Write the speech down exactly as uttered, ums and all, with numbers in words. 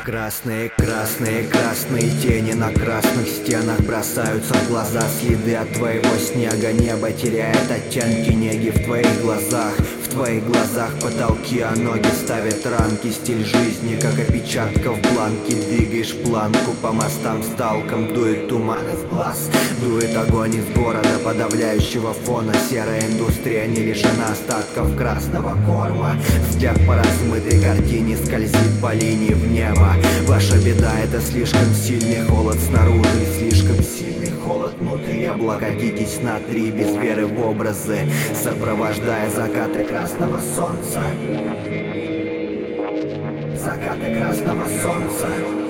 Красные, красные, красные тени на красных стенах бросаются в глаза. Следы от твоего снега, небо теряет оттенки неги в твоих глазах. В твоих глазах потолки, а ноги ставят рамки. Стиль жизни, как опечатка в бланке. Двигаешь планку по мостам с талком. Дует туман из глаз, дует огонь из города, подавляющего фона. Серая индустрия не лишена остатков красного корма. Взгляд по размытой картине скользит по линии в небо. Ваша беда — это слишком сильный холод снаружи и слишком сильный холод внутри. Облокотитесь на три без веры в образы, сопровождая закаты красного солнца. Закаты красного солнца.